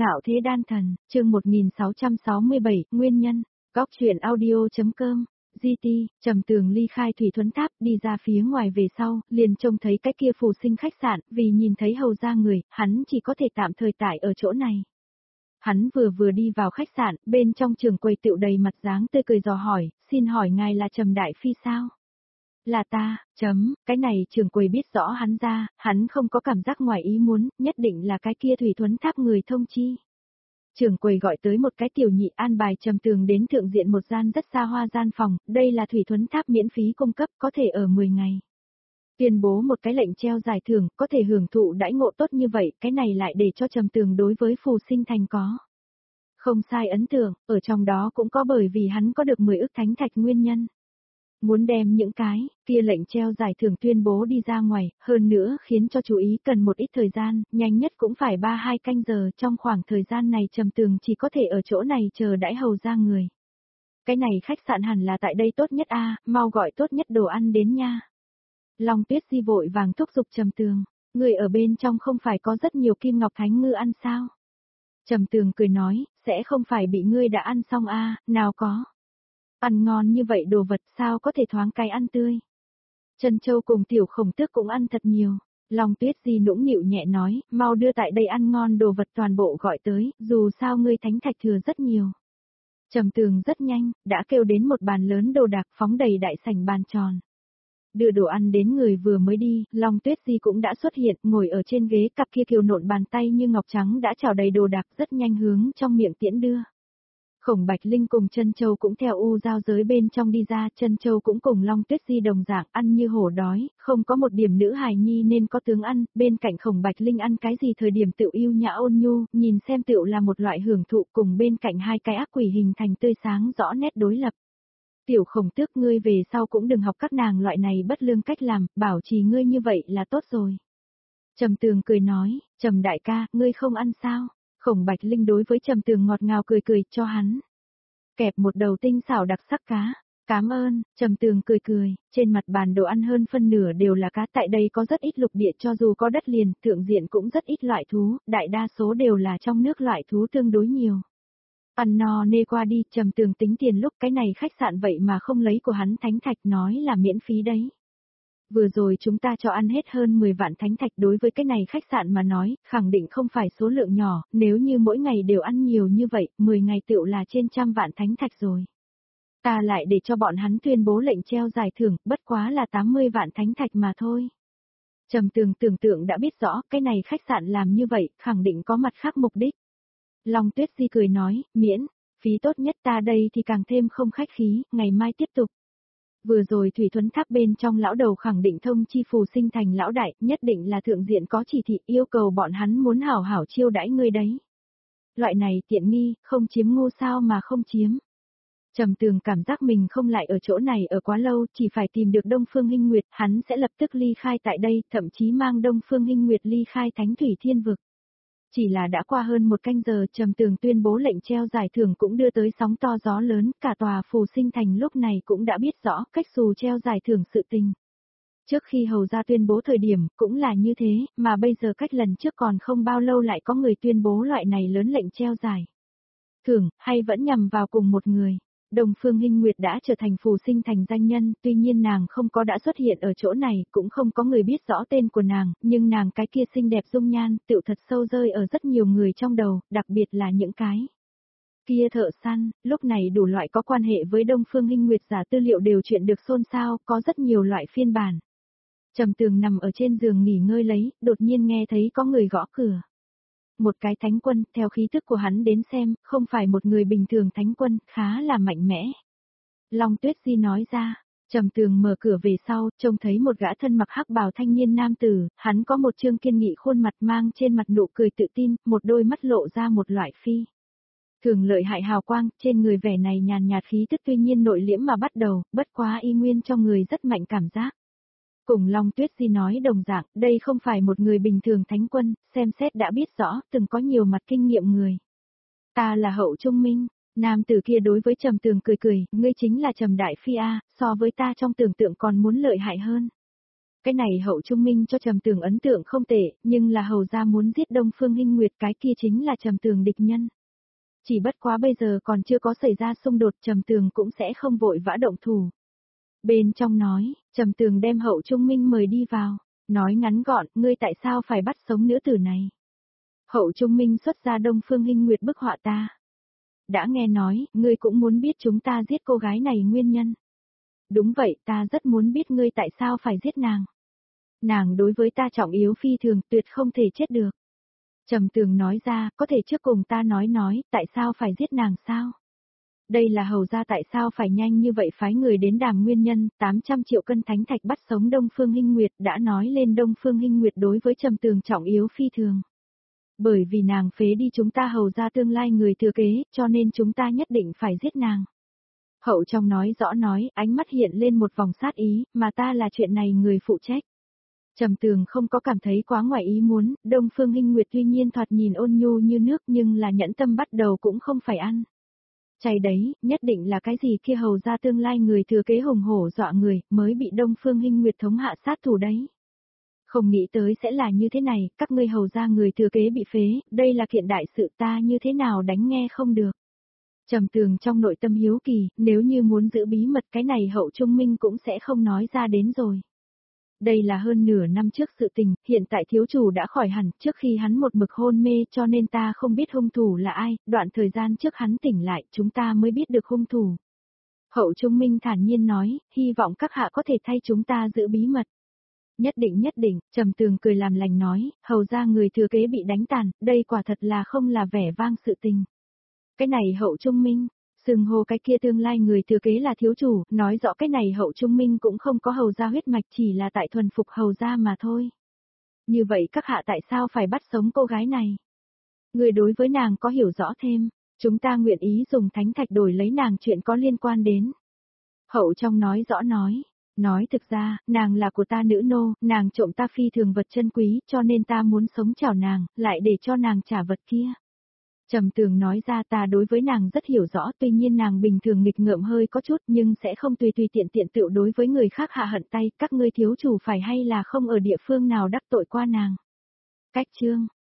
Ngạo thế đan thần, chương 1667, nguyên nhân, góc truyện audio.com, GT, Trầm Tường ly khai Thủy Thuấn Tháp đi ra phía ngoài về sau, liền trông thấy cái kia phù sinh khách sạn, vì nhìn thấy hầu ra người, hắn chỉ có thể tạm thời tại ở chỗ này. Hắn vừa đi vào khách sạn, bên trong trường quầy tựu đầy mặt dáng tươi cười dò hỏi, xin hỏi ngài là Trầm Đại Phi sao? Là ta, cái này trường quầy biết rõ hắn ra, hắn không có cảm giác ngoài ý muốn, nhất định là cái kia Thủy Thuấn Tháp người thông chi. Trường quầy gọi tới một cái tiểu nhị an bài Trầm Tường đến thượng diện một gian rất xa hoa gian phòng, đây là Thủy Thuấn Tháp miễn phí cung cấp, có thể ở 10 ngày. Tuyên bố một cái lệnh treo giải thưởng, có thể hưởng thụ đãi ngộ tốt như vậy, cái này lại để cho Trầm Tường đối với phù sinh thành có. Không sai ấn tượng, ở trong đó cũng có bởi vì hắn có được 10 ức thánh thạch nguyên nhân. Muốn đem những cái kia lệnh treo giải thưởng tuyên bố đi ra ngoài, hơn nữa khiến cho chú ý cần một ít thời gian, nhanh nhất cũng phải 3-2 canh giờ, trong khoảng thời gian này Trầm Tường chỉ có thể ở chỗ này chờ đãi hầu ra người. Cái này khách sạn hẳn là tại đây tốt nhất a, mau gọi tốt nhất đồ ăn đến nha. Long Tuyết Di vội vàng thúc giục Trầm Tường, người ở bên trong không phải có rất nhiều kim ngọc thánh ngư ăn sao? Trầm Tường cười nói, sẽ không phải bị ngươi đã ăn xong a, nào có. Ăn ngon như vậy đồ vật sao có thể thoáng cái ăn tươi. Trân Châu cùng Tiểu Khổng Tước cũng ăn thật nhiều. Long Tuyết Di nũng nịu nhẹ nói, mau đưa tại đây ăn ngon đồ vật toàn bộ gọi tới, dù sao ngươi thánh thạch thừa rất nhiều. Trầm Tường rất nhanh, đã kêu đến một bàn lớn đồ đạc phóng đầy đại sảnh bàn tròn. Đưa đồ ăn đến người vừa mới đi, Long Tuyết Di cũng đã xuất hiện, ngồi ở trên ghế, cặp kia kiều nộn bàn tay như ngọc trắng đã trào đầy đồ đạc rất nhanh hướng trong miệng tiễn đưa. Khổng Bạch Linh cùng Trân Châu cũng theo u giao giới bên trong đi ra, Trân Châu cũng cùng Long Tuyết Di đồng dạng ăn như hổ đói, không có một điểm nữ hài nhi nên có tướng ăn, bên cạnh Khổng Bạch Linh ăn cái gì thời điểm tựu yêu nhã ôn nhu, nhìn xem tựu là một loại hưởng thụ, cùng bên cạnh hai cái ác quỷ hình thành tươi sáng rõ nét đối lập. Tiểu Khổng Tước, ngươi về sau cũng đừng học các nàng loại này bất lương cách làm, bảo trì ngươi như vậy là tốt rồi. Trầm Tường cười nói, Trầm đại ca, ngươi không ăn sao? Khổng Bạch Linh đối với Trầm Tường ngọt ngào cười cho hắn. Kẹp một đầu tinh xảo đặc sắc cá. Cảm ơn, Trầm Tường cười, trên mặt bàn đồ ăn hơn phân nửa đều là cá, tại đây có rất ít lục địa, cho dù có đất liền, thượng diện cũng rất ít loại thú, đại đa số đều là trong nước loại thú tương đối nhiều. Ăn no nê qua đi, Trầm Tường tính tiền lúc cái này khách sạn vậy mà không lấy của hắn thánh thạch, nói là miễn phí đấy. Vừa rồi chúng ta cho ăn hết hơn 10 vạn thánh thạch, đối với cái này khách sạn mà nói, khẳng định không phải số lượng nhỏ, nếu như mỗi ngày đều ăn nhiều như vậy, 10 ngày tựu là trên 100 vạn thánh thạch rồi. Ta lại để cho bọn hắn tuyên bố lệnh treo giải thưởng, bất quá là 80 vạn thánh thạch mà thôi. Trầm Tường tưởng tượng đã biết rõ, cái này khách sạn làm như vậy, khẳng định có mặt khác mục đích. Long Tuyết Di cười nói, miễn phí tốt nhất, ta đây thì càng thêm không khách khí, ngày mai tiếp tục. Vừa rồi Thủy Thuấn Tháp bên trong lão đầu khẳng định thông chi phù sinh thành lão đại, nhất định là thượng diện có chỉ thị yêu cầu bọn hắn muốn hảo hảo chiêu đãi ngươi đấy. Loại này tiện nghi, không chiếm ngu sao mà không chiếm. Trầm Tường cảm giác mình không lại ở chỗ này ở quá lâu, chỉ phải tìm được Đông Phương Hinh Nguyệt, hắn sẽ lập tức ly khai tại đây, thậm chí mang Đông Phương Hinh Nguyệt ly khai Thánh Thủy Thiên Vực. Chỉ là đã qua hơn một canh giờ, Trầm Tường tuyên bố lệnh treo giải thưởng cũng đưa tới sóng to gió lớn, cả tòa phù sinh thành lúc này cũng đã biết rõ cách xù treo giải thưởng sự tình. Trước khi hầu ra tuyên bố thời điểm, cũng là như thế, mà bây giờ cách lần trước còn không bao lâu lại có người tuyên bố loại này lớn lệnh treo giải thưởng, hay vẫn nhằm vào cùng một người. Đông Phương Hinh Nguyệt đã trở thành phù sinh thành danh nhân, tuy nhiên nàng không có đã xuất hiện ở chỗ này, cũng không có người biết rõ tên của nàng, nhưng nàng cái kia xinh đẹp dung nhan, tựu thật sâu rơi ở rất nhiều người trong đầu, đặc biệt là những cái kia thợ săn, lúc này đủ loại có quan hệ với Đông Phương Hinh Nguyệt giả tư liệu đều chuyện được xôn xao, có rất nhiều loại phiên bản. Trầm Tường nằm ở trên giường nghỉ ngơi lấy, đột nhiên nghe thấy có người gõ cửa. Một cái thánh quân, theo khí tức của hắn đến xem, không phải một người bình thường thánh quân, khá là mạnh mẽ. Long Tuyết Di nói ra, Trầm Tường mở cửa về sau, trông thấy một gã thân mặc hắc bào thanh niên nam tử, hắn có một trương kiên nghị khuôn mặt mang trên mặt nụ cười tự tin, một đôi mắt lộ ra một loại phi thường lợi hại hào quang, trên người vẻ này nhàn nhạt khí tức tuy nhiên nội liễm mà bắt đầu, bất quá y nguyên cho người rất mạnh cảm giác. Cùng Long Tuyết Di nói đồng dạng, đây không phải một người bình thường thánh quân, xem xét đã biết rõ, từng có nhiều mặt kinh nghiệm người. Ta là Hậu Trung Minh, nam tử kia đối với Trầm Tường cười, ngươi chính là Trầm Đại Phi a, so với ta trong tưởng tượng còn muốn lợi hại hơn. Cái này Hậu Trung Minh cho Trầm Tường ấn tượng không tệ, nhưng là hầu gia muốn giết Đông Phương Hinh Nguyệt, cái kia chính là Trầm Tường địch nhân. Chỉ bất quá bây giờ còn chưa có xảy ra xung đột, Trầm Tường cũng sẽ không vội vã động thủ. Bên trong nói, Trầm Tường đem Hậu Trung Minh mời đi vào, nói ngắn gọn, ngươi tại sao phải bắt sống nữ tử này? Hậu Trung Minh xuất ra Đông Phương Hinh Nguyệt bức họa ta. Đã nghe nói, ngươi cũng muốn biết chúng ta giết cô gái này nguyên nhân. Đúng vậy, ta rất muốn biết ngươi tại sao phải giết nàng. Nàng đối với ta trọng yếu phi thường, tuyệt không thể chết được. Trầm Tường nói ra, có thể trước cùng ta nói, tại sao phải giết nàng sao? Đây là hầu ra tại sao phải nhanh như vậy phái người đến đàm nguyên nhân, 800 triệu cân thánh thạch bắt sống Đông Phương Hinh Nguyệt, đã nói lên Đông Phương Hinh Nguyệt đối với Trầm Tường trọng yếu phi thường. Bởi vì nàng phế đi chúng ta hầu ra tương lai người thừa kế, cho nên chúng ta nhất định phải giết nàng. Hậu trong nói rõ nói, ánh mắt hiện lên một vòng sát ý, mà ta là chuyện này người phụ trách. Trầm Tường không có cảm thấy quá ngoài ý muốn, Đông Phương Hinh Nguyệt tuy nhiên thoạt nhìn ôn nhu như nước nhưng là nhẫn tâm bắt đầu cũng không phải ăn. Chay đấy, nhất định là cái gì kia hầu ra tương lai người thừa kế hùng hổ dọa người, mới bị Đông Phương Hinh Nguyệt thống hạ sát thủ đấy. Không nghĩ tới sẽ là như thế này, các ngươi hầu ra người thừa kế bị phế, đây là kiện đại sự ta như thế nào đánh nghe không được. Trầm Tường trong nội tâm hiếu kỳ, nếu như muốn giữ bí mật cái này Hậu Trung Minh cũng sẽ không nói ra đến rồi. Đây là hơn nửa năm trước sự tình, hiện tại thiếu chủ đã khỏi hẳn, trước khi hắn một mực hôn mê cho nên ta không biết hung thủ là ai, đoạn thời gian trước hắn tỉnh lại chúng ta mới biết được hung thủ. Hậu Trung Minh thản nhiên nói, hy vọng các hạ có thể thay chúng ta giữ bí mật. Nhất định, Trầm Tường cười làm lành nói, hầu ra người thừa kế bị đánh tàn, đây quả thật là không là vẻ vang sự tình. Cái này Hậu Trung Minh, xưng hô cái kia tương lai người thừa kế là thiếu chủ, nói rõ cái này Hậu Trung Minh cũng không có hầu gia huyết mạch, chỉ là tại thuần phục hầu gia mà thôi. Như vậy các hạ tại sao phải bắt sống cô gái này? Người đối với nàng có hiểu rõ thêm, chúng ta nguyện ý dùng thánh thạch đổi lấy nàng chuyện có liên quan đến. Hậu trong nói rõ nói thực ra, nàng là của ta nữ nô, nàng trộm ta phi thường vật chân quý, cho nên ta muốn sống chào nàng, lại để cho nàng trả vật kia. Trầm Tường nói ra ta đối với nàng rất hiểu rõ, tuy nhiên nàng bình thường nghịch ngợm hơi có chút nhưng sẽ không tùy tiện tự đối với người khác hạ hận tay, các ngươi thiếu chủ phải hay là không ở địa phương nào đắc tội qua nàng. Cách chương